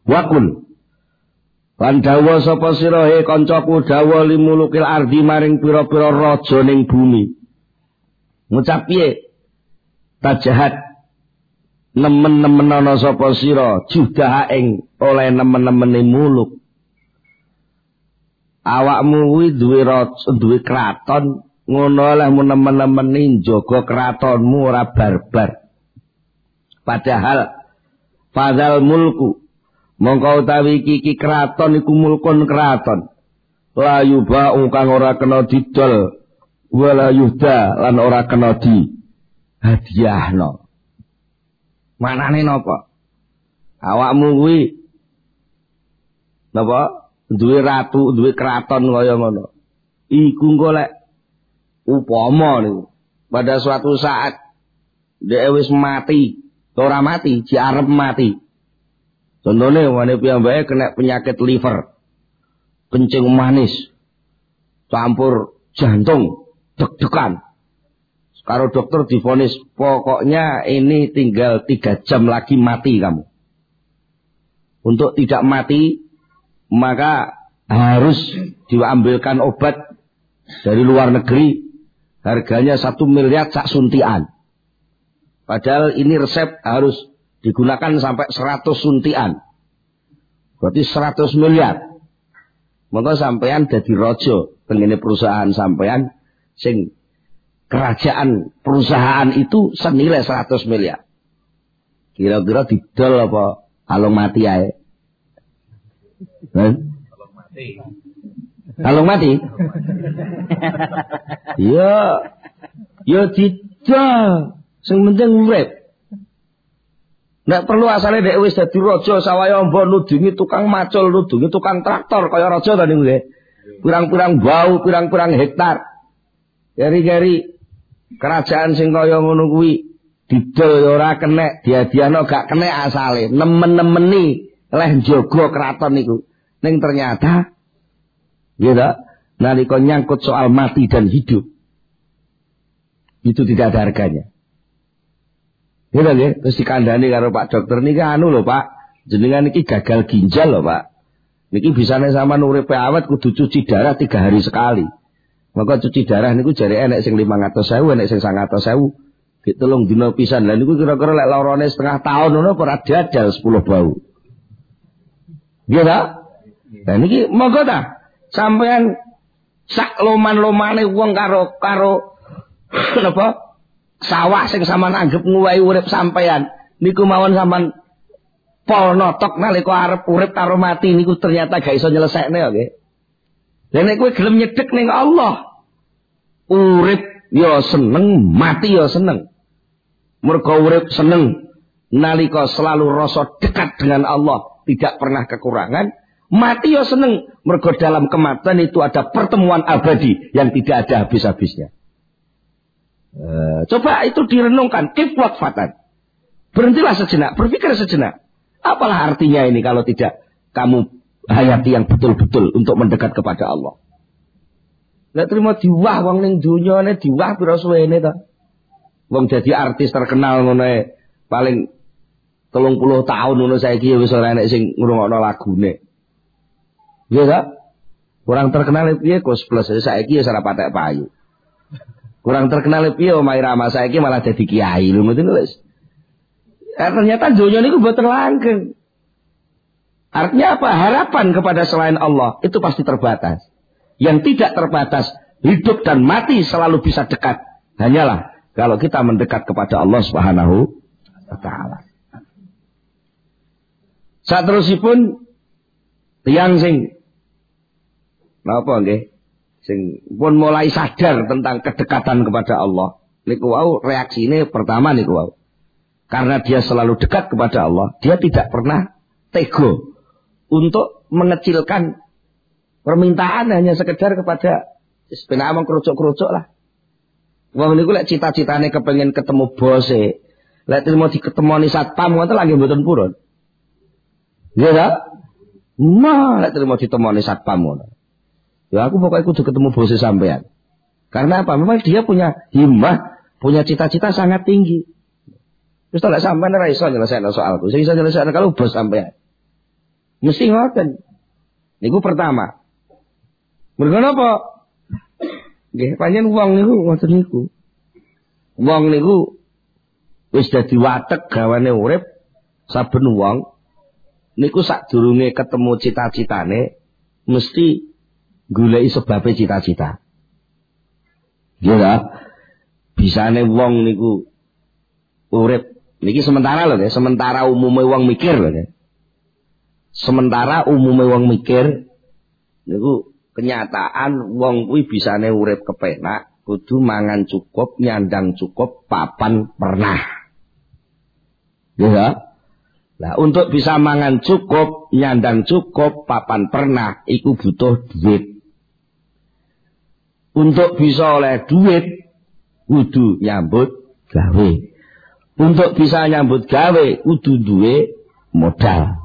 Wakul lan dawa sapa sira he kancaku dawa limulukil ardi maring pira-pira raja ning bumi. Ngucap piye? Tajahat nemen-nemen ana sapa sira judah ing oleh nemen-nemene muluk. Awakmu kuwi duwe kraton, ngono lah nemen-nemene njaga kratonmu ora barbar. Padahal mulku mongko utawi iki kraton iku mulkun kraton la yubau kang ora kena didol wala yuhda lan ora kena di hadiahno. Manane napa? Awakmu kuwi napa duwe ratu, duwe kraton kaya ngono. Iku engko lek upama niku pada suatu saat dhek wis mati, ora mati, diarep mati. Contohnya wane piyambake kena penyakit liver, kencing manis, campur jantung, deg-degan. Karo dokter divonis pokoknya ini tinggal 3 jam lagi mati kamu. Untuk tidak mati maka harus diambilkan obat dari luar negeri, harganya 1 miliar sak suntian. Padahal ini resep harus digunakan sampai 100 suntian. Berarti 100 miliar. Maka sampean dadi raja tengene perusahaan sampean sing kerajaan perusahaan itu senilai 100 miliar. Kira-kira didol apa alung mati ae? Alung mati. Ya didol. Sing penting urip. Nek perlu asale dhek wis dadi raja sawaya amba nudungi tukang macul, nudungi tukang traktor kaya raja ta niku nggih. Pirang-pirang bau, pirang-pirang hektar. Gari-gari kerajaan sing kaya ngono kuwi didol ora kenek, diadiano gak kenek asale. Nemen-nemeni leh njaga kraton niku. Ning ternyata nggih ta, nalika nyangkut soal mati dan hidup itu tidak ada harganya. Gitu nggih, terus dikandani karo Pak Dokter niki anu lho Pak, jenengan niki gagal ginjal lho Pak. Niki bisane sampean uripe awet kudu cuci darah 3 hari sekali. Maka cuci darah niku jare enek sing 500.000, enek sing 100.000. Gitu telung dina pisan. Lah niku kira-kira lek lorone setengah tahun ngono ora dadal 10 bau. Nggih ta? Lah niki monggo ta sampean sak loman-lomane wong karo napa? Sawah sing sampean anggap nguwahi urip sampean niku mawon sampean pol notok nalika arep urip karo mati niku ternyata gak iso nyelesekne kok nggih. Lah nek kowe gelem nyedhek ning Allah, urip ya seneng, mati ya seneng. Mergo urip seneng nalika selalu rasa dekat dengan Allah, tidak pernah kekurangan. Mati ya seneng mergo dalam kematian itu ada pertemuan abadi yang tidak ada habis-habisnya. Coba itu direnungkan, kif waqfatan. Berhentilah sejenak, berpikir sejenak. Apalah artinya ini kalau tidak kamu hayati yang betul-betul untuk mendekat kepada Allah. Nek trimo diwah wong ning donya ne diwah pira suwene ta. Wong dadi artis terkenal ngono paling 30 tahun ngono saiki wis ora enek sing ngrungokno lagune. Iya ta? Kurang terkenal piye Gus Plus saiki wis ora patek payu. Kurang terkenal piye omahe Rama saiki malah dadi kiai lho ngoten lho. Ternyata dunia niku boten langgeng. Artinya apa? Harapan kepada selain Allah itu pasti terbatas. Yang tidak terbatas, hidup dan mati selalu bisa dekat. Hanyalah kalau kita mendekat kepada Allah Subhanahu wa taala. Saterusipun tiyang sing napa nggih? Sing pun mulai sadar tentang kedekatan kepada Allah. Niku wau reaksine pertama niku wau. Karena dia selalu dekat kepada Allah, dia tidak pernah tego untuk mengecilkan permintaan hanya sekedar kepada penamang kerucuk-kerucuk lah. Wong niku lek cita-citane kepengin ketemu bose, lek trimo diketemoni satpam ngoten lagi mboten purun. Nggih ta? Lek trimo ditemoni satpam ngono. Ya aku pokoknya kudu ketemu bose sampean. Karena apa? Memang dia punya himmah, punya cita-cita sangat tinggi. Terus lek sampean ora iso nyelesaikno soalku, sing iso nyelesaikno kalau bos sampean. Mesti ngoten. Niku pertama. Mergo napa? Nggih, pancen wong niku ngoten niku. Wong niku wis dadi watek gawane urip saben wong niku sadurunge ketemu cita-citane mesti goleki sebabe cita-cita. Nggih ta? Bisane wong niku urip niki sementara lho ya, sementara umume wong mikir lho ya. Sementara umume wong mikir niku kenyataan wong kuwi bisane urip kepenak kudu mangan cukup, nyandang cukup, papan pernah. Ya. Lah untuk bisa mangan cukup, nyandang cukup, papan pernah iku butuh duit. Untuk bisa oleh duit kudu nyambut gawe. Untuk bisa nyambut gawe kudu duwe modal.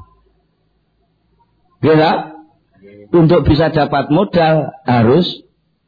Ya. Untuk bisa dapat modal harus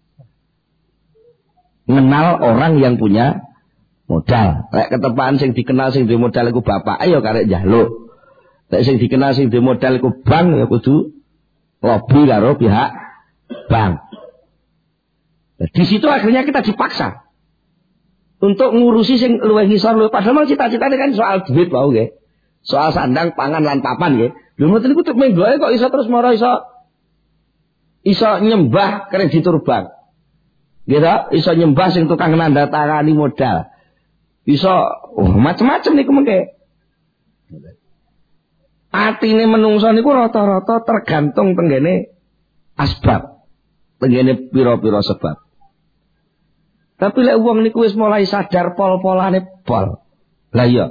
mengenal orang yang punya modal. Lek ketepaan sing dikenal sing duwe modal iku bapak, ayo karek njaluk. Lek sing dikenal sing duwe modal iku bank ya kudu lobi karo pihak bank. Nah, di situ akhirnya kita dipaksa untuk ngurusi sing luwih ngisor luwih padahal cita-citane kan soal duit wae nggih. Soal sandang, pangan lan papan nggih. Lho ngoten niku tek menggoe kok iso terus mara iso nyembah kreditur bank. Gitu, iso nyembah sing tukang nandatangani modal. Iso macam-macam niku mengke. Atine menungso niku rata-rata tergantung tenggene asbab. Tenggene pira-pira sebab. Tapi lek wong niku wis mulai sadar pol-polane pol. Lah iya.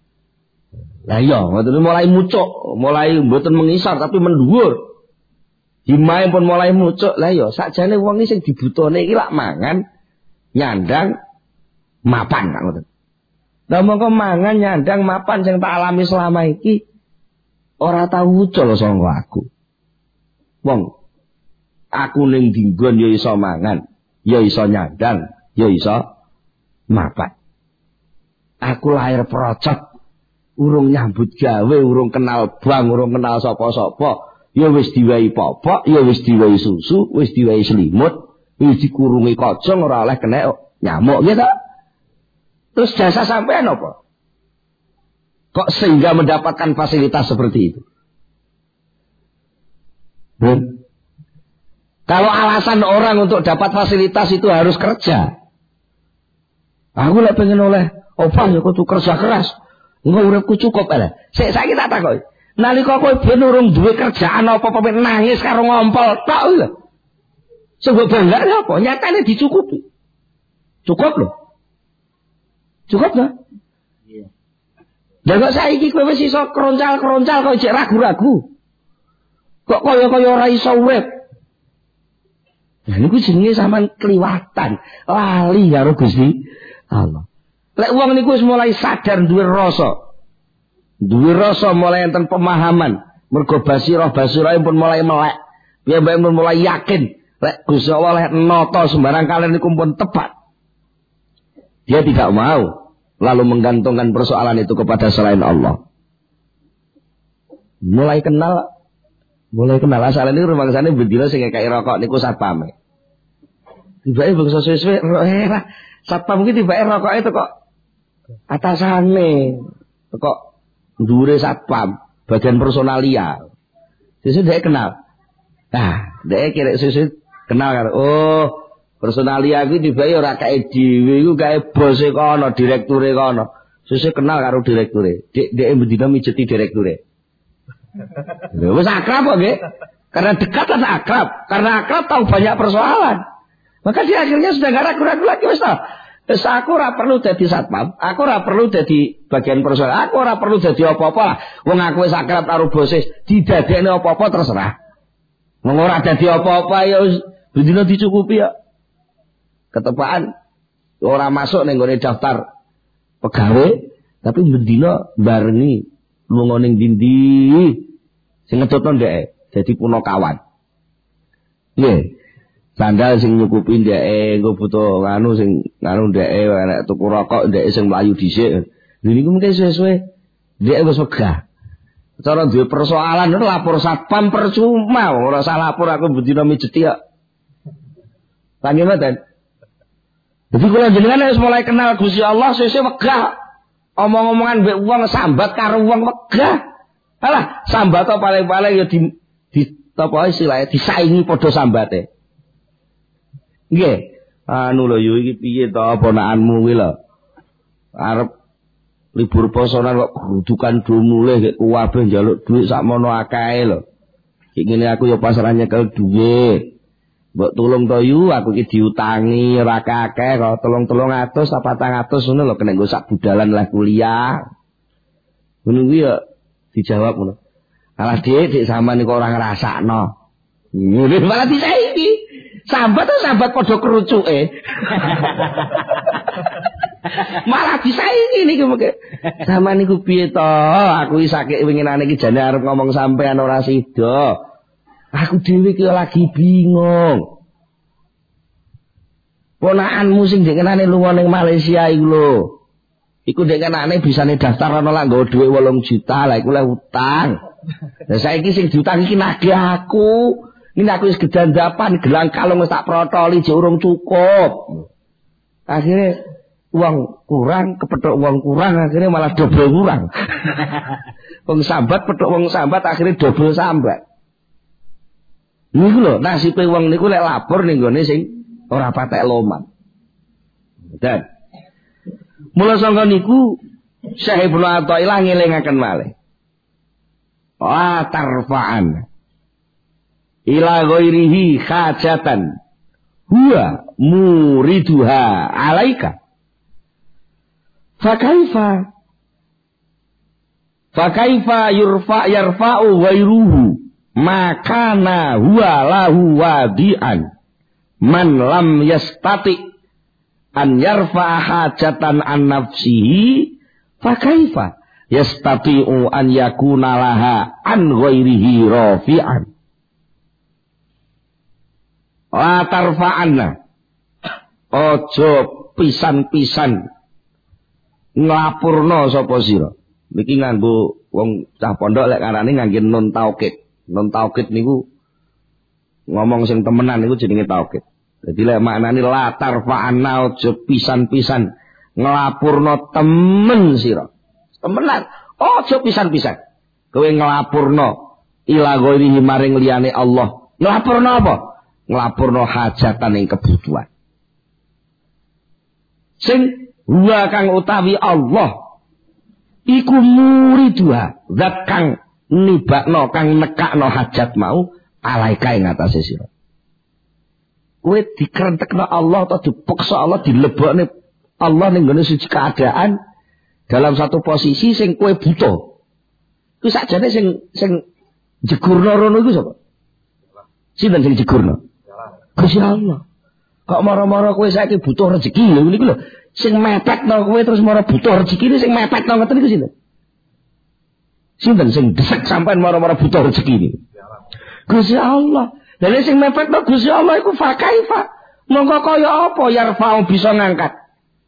Ngoten mulai mucuk, mulai mboten mengisar tapi mendhuwur. Himae pun mulai mucuk. Lah iya, sakjane wong iki sing dibutone iki lak mangan, nyandang, mapan kok ngoten. Lah mongko mangan, nyandang, mapan sing tak alami selama iki ora tau ucul saka aku. Wong aku ning dinggon ya iso mangan, ya iso nyandang, ya iso mapan. Aku lahir procot, urung nyambut gawe, urung kenal bank, urung kenal sapa-sapa. Ya wis diwehi popok, ya wis diwehi susu, wis diwehi selimut, wis dikurungi kocong ora oleh kena nyamuk gitu. Terus jasa sampean apa? Kok sehingga mendapatkan fasilitas seperti itu? Kalau alasan orang untuk dapat fasilitas itu harus kerja. Aku lek pengen oleh opah ya kudu kerja keras. Engko uripku cukup ae. Saiki tak takoki. Nalika kowe ben urung duwe kerjaan apa-apa nangis karo ngompol tok lho. Sing mbok bangga apa? Nyatane dicukupi. Cukup lho. Cukup lho. Iya. Lah kok saiki kowe wis iso kroncal-kroncal kok jek ragu-ragu. Kok kaya-kaya ora iso urip. Lah niku jenenge sampean kliwatan, lali karo Gusti Allah. Lek wong niku wis mulai sadar duwe rasa. Duwe rasa mulai enten pemahaman, mergo basirah pun mulai melek. Piyambake pun mulai yakin, lek Gusti Allah lek nata sembarang kalian niku pun tepat. Dia tidak mau lalu menggantungkan persoalan itu kepada selain Allah. Mulai kenal asal ini rumangsane bendina sing kaya rokok niku satpame. Tibake bangsa suwe-suwe satpam iki tibake rokok itu kok atasane kok ndure satpam bagian personalia. Sesuk dhek kenal. Nah, dhek kira sesuk kenal karo personalia kuwi tibake ora kae dhewe iku kae bose kono, direkture kono. Sesuk kenal karo direkture. Dhek bendina mijeti direkture. Lho wis akrab kok nggih. Karena dekat kan akrab. Karena akrab tahu banyak persoalan. Maka dia akhirnya sudah gak ragu-ragu lagi wis ta. Wis aku ora perlu dadi satpam, aku ora perlu dadi bagian persoalan, aku ora perlu dadi apa-apa lah. Wong aku wis akrab karo bose, didadekne apa-apa terserah. Wong ora dadi apa-apa ya wis bendina dicukupi ya. Ketepaan ora masuk ning gone daftar pegawai, tapi bendina barengi lunga ning ndi sing ngedotno ndek dadi punakawan. Nggih. Sandal sing nyukupi ndeke engko butuh sing ndeke nek tuku rokok ndeke sing mlayu dhisik. Lha niku mungkin suwe-suwe ndeke wis wegah. Cara duwe persoalan itu lapor satpam percuma, ora salah lapor aku bendina mijeti kok. Tangi mboten. Jadi kula jenengan wis mulai kenal Gusti Allah sesuk wegah. Omong-omongan mbek wong sambat karo wong wegah. Alah, sambat paling-paling ya di apa istilahnya disaingi padha sambate. Nggih. Anu lho yo iki piye to ponakanmu kuwi lho. Arep libur posonan kok grudukan do mulih kek kuwabe njaluk dhuwit sakmono akeh lho. Iki ngene aku ya pasrah nyekel dhuwit. Mbok tulung to yu aku iki diutangi ora akeh kok 300 apa 400 ngono lho kena nggo sak budalan lah kuliah. Ngono kuwi ya dijawab ngono. Alah Dik sampean kok ora ngrasakno. Ngene malah disaiki. Sambat padha kerucuke. Malah disaiki niku mengke. Sampean niku piye to? Aku iki sakit winginane iki jane arep ngomong sampean ora sida. Aku dhewe iki lagi bingung. Ponakanmu sing dikenane lunga ning Malaysia iku lho. Iku dikenane bisane daftar ana lak nggawa dhuwit 8 juta, lah iku le utang. Lah saiki sing diutang iki nagih aku. Ini aku wis gedandapan, gelang kalung wis tak protoli jek urung cukup. Akhirnya uang kurang, kepethuk uang kurang, akhirnya malah double kurang. Wong sambat pethuk wong sambat akhirnya double sambat. Niku lho nasibe wong niku lek lapor ning gone sing ora patek loman. Dan mula sangka niku Syekh Ibnu Athaillah ngelingaken malih. Wa tarfa'an ila ghairihi hajatan huwa muriduha alaika. Fakaifa yarfa'u ghairuhu makana huwa lahu wadi'an man lam yastati an yarfa'a hajatan an nafsihi fakaifa yastati'u an yakuna laha an ghairihi rafi'an. La tarfa'anna ojo pisan-pisan nglapurna sapa sira. Niki nganggo wong cah pondok lek karane ngangge nun taukid. Nun taukid niku ngomong sing temenan niku jenenge taukid. Dadi lek maknane la tarfa'anna ojo pisan-pisan nglapurna temen sira. Temenan ojo pisan-pisan. Kowe nglapurna ila ghairihi maring liyane Allah. Nglapurna apa? Nglapurna hajatan ing kebutuhan. Sing wa kang utawi Allah iku muriduha, zat kang nibakno kang nekakno hajat mau alaika ing atase sira. Kowe dikrentekno Allah atau dipaksa Allah dilebokne Allah ning ngene siji keadaan dalam satu posisi sing kowe butuh. Ku sakjane sing jegurno rono iku sapa? Sinten sing jegurno? Gusti Allah. Kok mara-mara kowe saiki butuh rezeki lho niku lho. Sing mepetno kowe terus mara butuh rezeki sing mepetno ngoten niku sinten? Sinten sing desek sampean mara-mara butuh rezeki niku? Gusti Allah. Lah sing mepetno Gusti Allah iku fakaifa. Monggo kaya apa yarfa'u bisa ngangkat?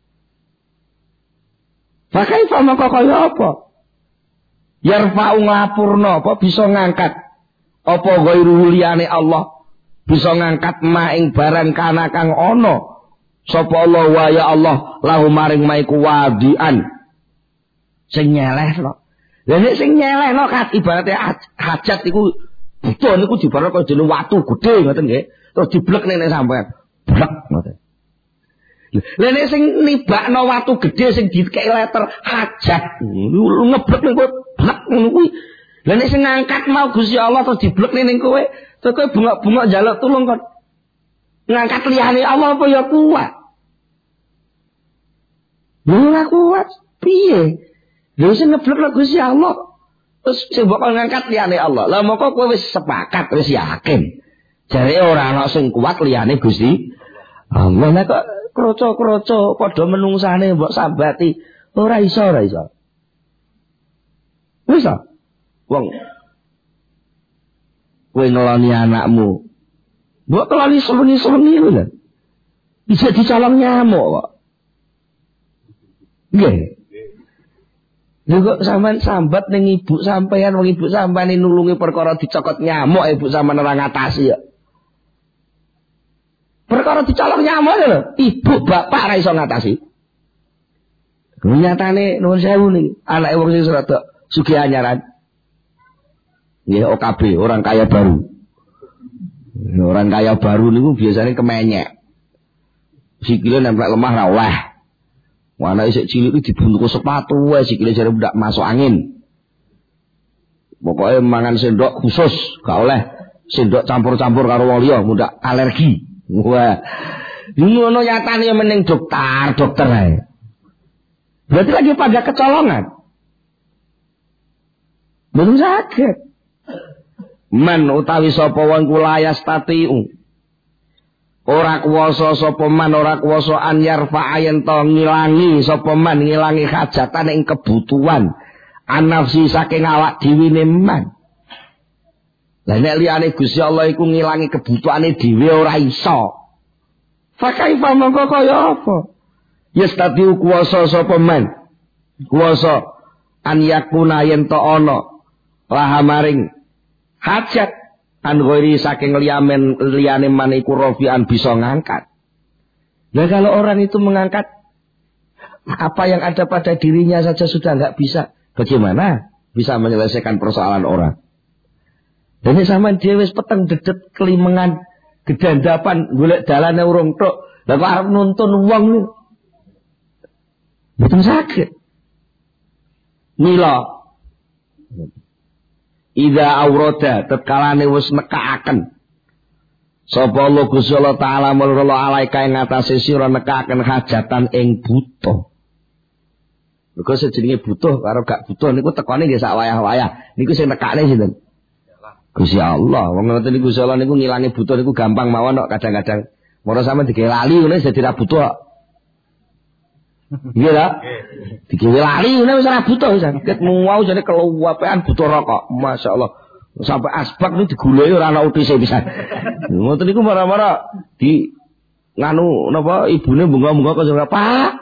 Fakaifa monggo kaya apa? Yarfa'u ngapurna apa bisa ngangkat? Apa ghairu liyane Allah? Bisa ngangkat maing barang kana kang ana sapa Allah wa ya Allah lahu maring maiku wadian sing nyelehno. Lah nek sing nyelehno kat ibarate hajat iku butuh niku dibarek kaya jeneng watu gedhe ngoten nggih. Terus diblek nek sampean. Blek ngoten. Lah nek sing nibakno watu gedhe sing dikeki letter hajat ngeblek ning kowe blek ngono kuwi. Lah nek sing ngangkat mau Gusti Allah terus diblek ning kowe. Terus kowe bungak-bungak njaluk tulung kon. Ngangkat liyane Allah apa ya kuat? Ora kuat. Piye? Lha sing ngeblek Gusti Allah. Terus sing bakal ngangkat liyane Allah. Lah moko kowe wis sepakat, wis yakin. Jare ora ana sing kuat liyane Gusti Allah. Lah kok kroco-kroco padha menungsane mbok sambati. Ora iso. Wis wong kowe ngeloni anakmu. Mbok keloni sewengi-sewengi lho. Bisa dicolong nyamuk kok. Nggih. Lho kok sampean sambat ning ibu sampean, wong ibu sampean nulungi perkara dicokot nyamuk ibu sampean ora ngatasi ya. Perkara dicolok nyamuk lho, ibu bapak ora iso ngatasi. Nyatane nuwun sewu niki, anake wong sing rada sugih anyaran. Nggih OKB, orang kaya baru. Orang kaya baru niku biasanya kemenyek. Sikile nempel lemah ra oleh. Wana isik cilik iki dibuntuku sepatu wae sikile jare ndak masuk angin. Pokoke mangan sendok khusus, gak oleh sendok campur-campur karo wong liya, mundak alergi. Wah. Ngono nyatane meneng dokter ae. Berarti lagi pada kecolongan. Belum sakit. Man utawi sapa wong kulayas tatiu. Ora kuwasa sapa man ora kuwasa anyar fa'ayen to ngilangi sapa man ngilangi hajatan ing kebutuhan anafsi saking awak dhewe man. Lah nek liyane Gusti Allah iku ngilangi kebutuhane dhewe ora iso. Fakaifa mongko kaya apa? Yes tadi kuwasa sapa man. Kuwasa an yakuna yen to ana laha maring hajat an ghairi saking liyane man iku rafi'an bisa ngangkat. Ya kalau orang itu mengangkat apa yang ada pada dirinya saja sudah enggak bisa, bagaimana bisa menyelesaikan persoalan orang? Dan sama dia wis peteng dedet kelimengan gedandapan golek dalane urung tok. Lah kok arep nuntun wong niku. Betul sakit. Mila Ida aurada tetkalane wis nekakaken sapa Allah Gusti Allah taala mulula alaika ing atase sira nekakaken hajatan ing butuh. Mergo sejenenge butuh karo gak butuh niku tekane nggih sak wayah-wayah. Niku sing nekakne sinten? Gusti Allah. Wong ngoten niku Gusti Allah niku ngilangi butuh niku gampang mawon kok kadang-kadang. Moro sampean digawe lali ngene dadi ra butuh kok. Iya lah. Digawe lali ngene wis ora butuh wis. Ket muau jane keluwapean butuh rokok. Masyaallah. Sampai asbak niku digulai ora ana utise pisan. Ngoten niku marah-marah di nganu napa ibune bunga-bunga kok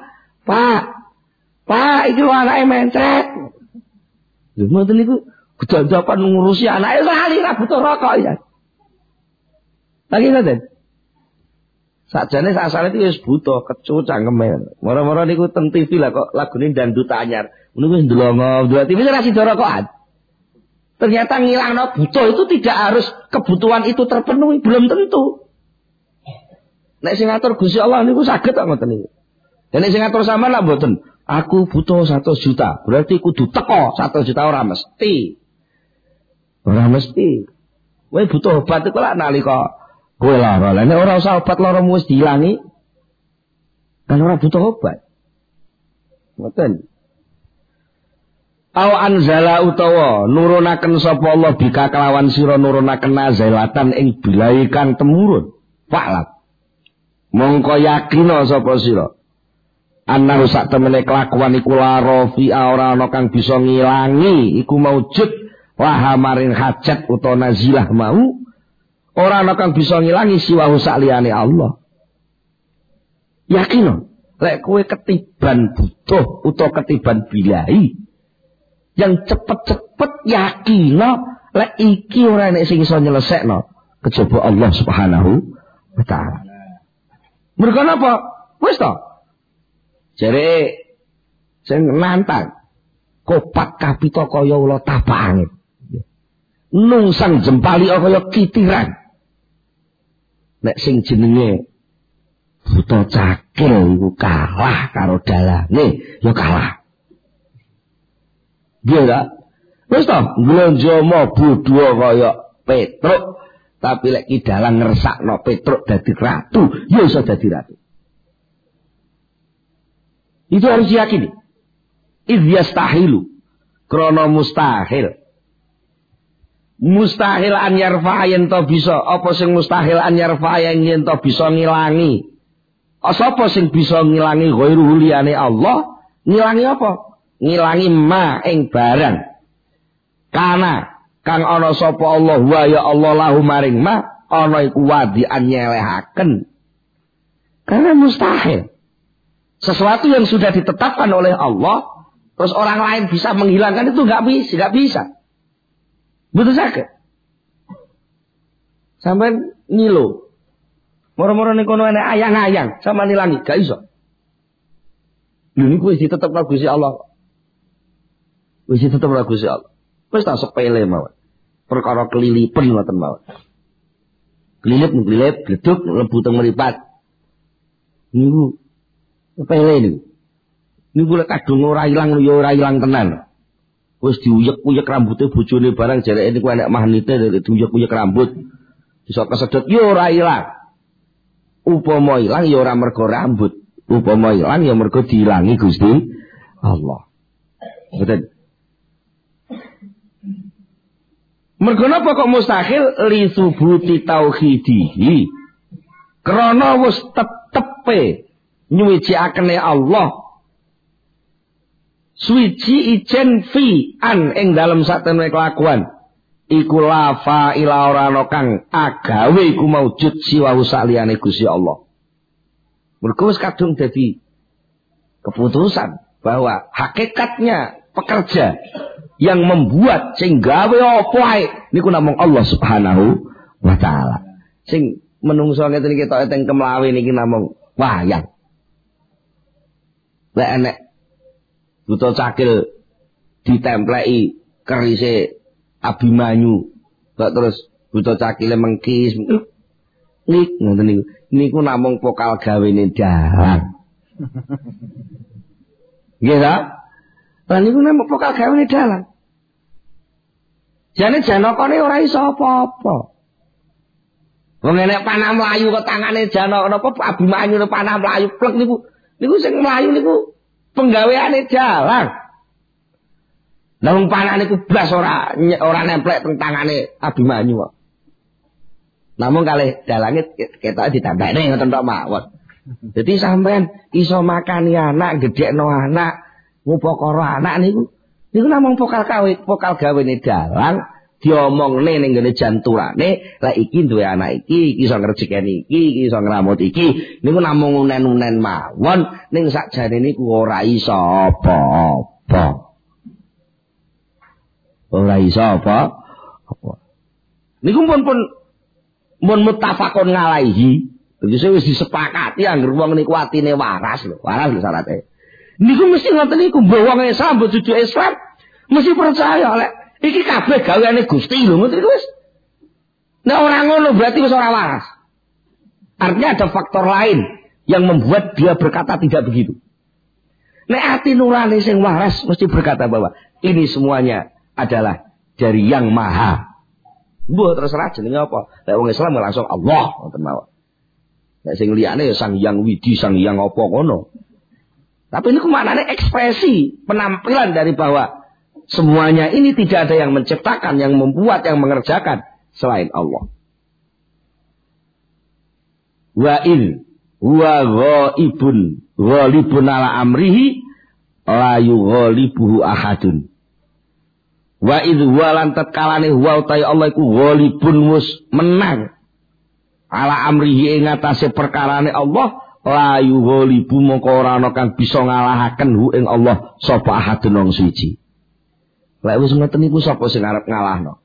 Pak, iki anake mencret. Lha ngoten niku kedandapan ngurusi anake lali ra butuh rokok ya. Lagi ngoten. Sakjane asale iki wis butuh kecu cangkeme. Moro-moro niku teng TV lah kok lagune dandut anyar. Ngono wis ndelongo, TV ora sida rokokan. Ternyata ngilangno butuh itu tidak harus kebutuhan itu terpenuhi, belum tentu. Nek sing ngatur Gusti Allah niku saged kok ngoten niku. Dan nek sing ngatur sampean lak mboten, aku butuh 100 juta, berarti kudu teko 100 juta ora mesti. Ora mesti. Kowe butuh obat iku lak nalika kowe lara. Lah nek ora usah obat laramu wis diilangi, kan ora butuh obat. Ngoten. Aw anzala utawa nurunaken sapa Allah bika kelawan sira nurunaken nazalatan ing bilai kang temurun. Fa'lam. Mongko yakina sapa sira. Ana sak temene kelakuan iku lara fi ora ana kang bisa ngilangi iku maujud laha maring hajat utawa nazilah mau. Ora ana kang bisa ngilangi siwahu sak liyane Allah. Yakin lek kowe ketiban butuh utawa ketiban bilahi yang cepet-cepet yakin lek iki ora nek sing iso nyelesekno kejaba Allah Subhanahu wa taala. Mergo napa? Wis to. Jare sing nantang kopat kapita kaya ula tapake. Nungsang jempali kaya kitiran. Nek sing jenenge buta cakil iku kalah karo dalane, ya kalah. Dia tak? Wis to, glonjomo bodho kaya Petruk, tapi lek ki dalang ngersakno Petruk dadi ratu, ya iso dadi ratu. Itu harus diyakini. Idh yastahilu, krana mustahil. Mustahil an yarfa yen to bisa, apa sing mustahil an yarfa yen to bisa ngilangi. Sapa sing bisa ngilangi ghairu liyane Allah? Ngilangi apa? Ngilangi ma ing barang. Kana kang ana sapa Allah wa ya Allah lahu maring ma ana iku wadi anyelehaken. Karena mustahil. Sesuatu yang sudah ditetapkan oleh Allah terus orang lain bisa menghilangkan itu nggak bisa. Betul sakit. Sampai nilo. Moro-moro ning kono enek ayang-ayang sama nilangi, gak iso. Lho niku wis tetep karo Gusti Allah. Wis tetep karo Gusti Allah. Wis tak sepele mawon. Perkara kelilipen ngoten mawon. Kelilip, gleduk mlebu teng mripat. Niku sepele niku. Niku lek kadung ora ilang ya ora ilang tenan. Wis diuyek-uyek rambute bojone barang jareke niku enek magnete diuyek-uyek rambut. Bisa kesedot ya ora ilang. Upama ilang ya ora mergo rambut. Upama ilang ya mergo diilangi Gusti Allah. Betul. Mergo napa kok mustahil li subuti tauhidihi. Krana wis tetepe nyuwijiakene Allah. Suwiji ijen fi an ing dalem satemene kelakuan. Iku la fa'ila ora ana kang agawe iku maujud siwa saliyane Gusti Allah. Mergo wis kadung dadi keputusan bahwa hakikatnya pekerja yang membuat sing gawe apa ae niku namung Allah Subhanahu wa taala. Sing menungso ngeten iki tok teng kemlawi niki namung wayang. Lek enek buta cakil ditempleki kerise Abimanyu, kok terus buta cakile mengkis, nik ngoten niku namung pokal gawene dalang. Nggih ta? Lah niku namung pokal gawene dalang. Jane Janakane ora iso apa-apa. Wong enek panah mlayu kok tangane Janaka napa Abimanyu panah mlayu plek niku sing mlayu niku penggaweane dalang. Lah wong panah niku blas ora nemplek teng tangane Abimanyu kok. Namun kalih dalange ketoke ditambahne ngoten tok mawon. Dadi sampean iso makani anak, gedhekno anak, ngupakara anak niku namung pokal gawene dalang diomongne ning gone janturane, lah iki duwe anak iki iso ngrejekeni iki iso ngramut iki, niku namung unen-unen mawon ning sakjane niku ora iso apa-apa. Ora iso apa? Niku pun muttafaqun alaihi. Tegese wis disepakati anggere wong niku atine waras lho syaraté. Niku mesti ngoten niku mbok wong Islam, mbok cucu Islam mesti percaya lek iki kabeh gaweane Gusti lho ngoten niku wis. Nek ora ngono berarti wis ora waras. Artinya ada faktor lain yang membuat dia berkata tidak begitu. Nek ati nurani sing waras mesti berkata bahwa ini semuanya adalah dari yang maha. Mbah terserah jenenge apa. Lek wong Islam langsung Allah ngoten mawon. Lek sing liyane ya Sang Hyang Widi, Sang Hyang apa ngono. Tapi ini maknane ekspresi, penampilan dari bahwa semuanya ini tidak ada yang menciptakan, yang membuat, yang mengerjakan selain Allah. Wa in wa ghalibun ala amrihi la yughalibuhu ahadun. Wa idh walan tatkalane wa utai Allah iku ghalibun wis menang ala amrihi ing atase perkarane Allah la yughalibu mongko ora ana kang bisa ngalahaken hu ing Allah sapa ahadun wong siji. Lek wis ngoten niku sapa sing arep ngalahno?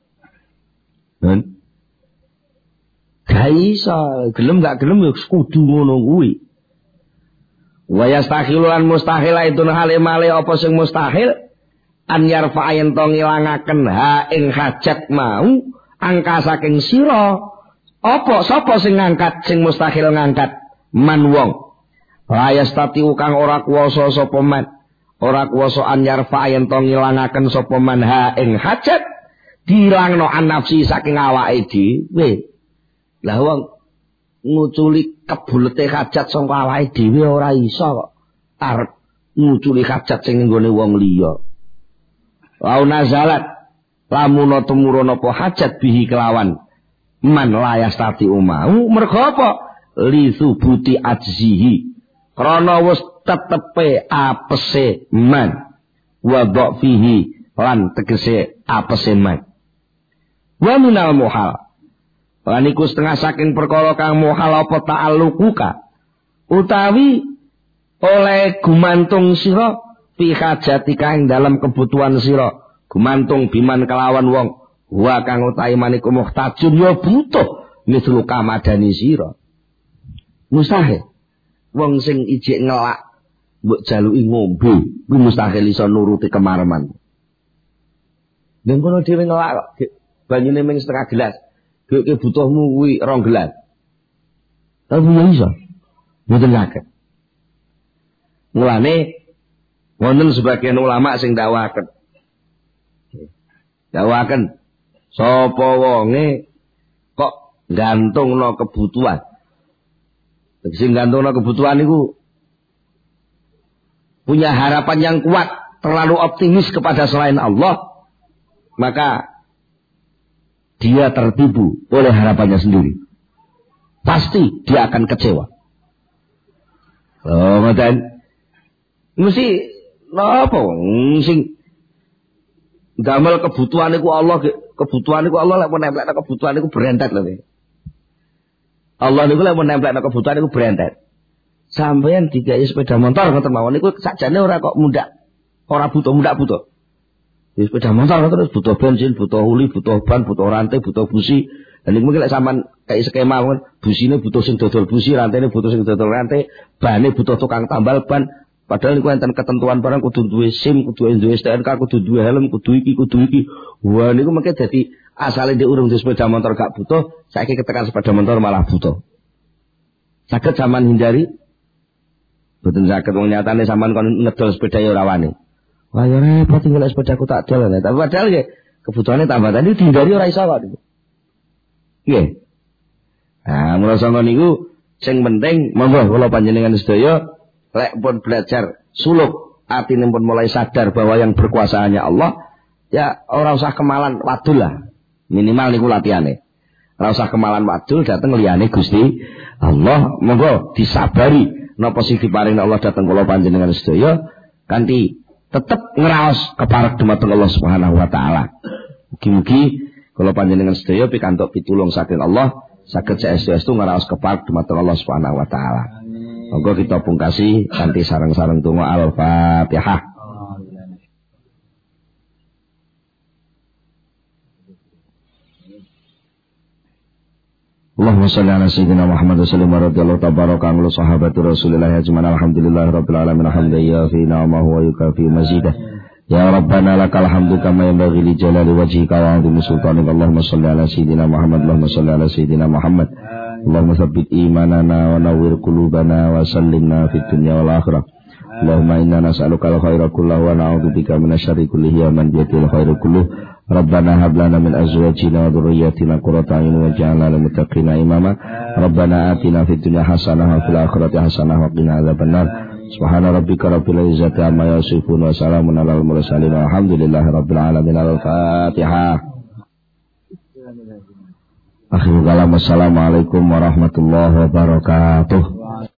Gak iso, gelem gak gelem ya kudu ngono kuwi. Wa yastakhilulan mustahil itu hale male apa sing mustahil an yarfa yen to ngilangaken ha ing hajat mau angka saking sira apa sapa sing ngangkat sing mustahil ngangkat man wong la yastati kang ora kuwasa sapa man ora kuwasa an yarfa yen to ngilangaken sapa man ha ing hajat dilangno an nafsi saking awake dhewe. Lah wong nguculi kebulete hajat saka awake dhewe ora iso kok arep nguculi hajat sing nggone wong liya. Lau nazalat lamun tumurun apa hajat bihi kelawan man layas tati umau mergo apa li subuti ajzihi krana wis tetepe apese man wa dhafihi lan tegese apese man wa minal muhal lan iku setengah saking perkara kang muhal apa ta'alluquka utawi oleh gumantung sira fi hajatika ing dalam kebutuhan sira gumantung biman kelawan wong wa kang utahe maniku muhtajun ya butuh mislu kamadani sira mustahil wong sing ijik ngelak mbok jaluki ngombe kuwi mustahil iso nuruti kemareman ning kono dhewe ngelak kok banyune ming setengah gelas kowe butuhmu kuwi 2 gelas tapi ya iso mboten saged mulane wonten sebagian ulama sing dakwaken sapa wonge kok gantungno kebutuhan. Sing gantungno kebutuhan niku punya harapan yang kuat, terlalu optimis kepada selain Allah, maka dia tertipu oleh harapannya sendiri. Pasti dia akan kecewa. Oh, ngoten. Mesti napa sing damel kebutuhan iku Allah lek menempelna kebutuhan iku berentet lho. Allah niku lek menempelna kebutuhan iku berentet. Sampeyan digawe sepeda motor ngoten mawon niku sakjane ora kok mundak. Ora butuh. Di sepeda motor terus butuh bensin, butuh huli, butuh ban, butuh rantai, butuh busi. Dan niku lek sampean kayak skema mawon, busine butuh sing dodol busi, rantene butuh sing dodol rantai, bane butuh tukang tambal ban. Padahal niku enten ketentuan barang kudu duwe SIM, kudu duwe STNK, kudu duwe helm, kudu iki. Wah niku mengke dadi asale ndek urung duwe sepeda motor gak butuh, saiki ketekan sepeda motor malah butuh. Saged sampean hindari? Boten saged wong nyatane sampean kon ngedol sepeda ya ora wani. Wah ya repot tinggal sepedaku tak dol. Tapi padahal nggih kebutuhane tambah tadi dihindari ora iso kok niku. Nggih. Nah, mulai sanga niku sing penting monggo kula panjenengan sedaya lek pun belajar suluk atine pun mulai sadar bahwa yang berkuasa hanya Allah, ya ora usah kemalan wadul lah. Minimal niku latihane. Ora usah kemalan wadul dateng liyane Gusti Allah. Monggo disabari napa sing diparing Allah dateng kula panjenengan sedaya kanthi tetep ngraos keparek dumateng Allah Subhanahu wa taala. Mugi-mugi kula panjenengan sedaya pikantuk pitulung saking Allah saged saestu-estu ngraos keparek dumateng Allah Subhanahu wa taala. Monggo kita pungkasi kanthi sareng-sareng donga Al-Fatihah. Allahumma shalli ala sayyidina Muhammad wa sallim radhiyallahu tabaraka anhu sahabati Rasulillah ajma'in alhamdulillahirabbil alamin hamdan yafina wa huwa yukafi mazidah. Ya Rabbana lakal hamdu kama yanbaghi li jalali wajhika wa 'azimi sultanika. Allahumma shalli ala sayyidina Muhammad. Allahumma shalli ala sayyidina Muhammad. Allahumma tsabbit imanana wa nawwir qulubana wa sallimna fid dunya wal akhirah. Allahumma inna nas'aluka al-khaira kullahu wa na'udzubika minasyarri kullihi wa man biyadil khairu kulluh. Rabbana hab lana min azwajina wa dhurriyyatina qurrata a'yun waj'alna lil muttaqina imama. Rabbana atina fid dunya hasanah wa fil akhirati hasanah wa qina adzabannar. Subhana rabbika rabbil izzati amma yasifun wa salamun alal mursalin walhamdulillahi rabbil alamin. Al-Fatihah. Akhirul kalam, assalamualaikum warahmatullahi wabarakatuh.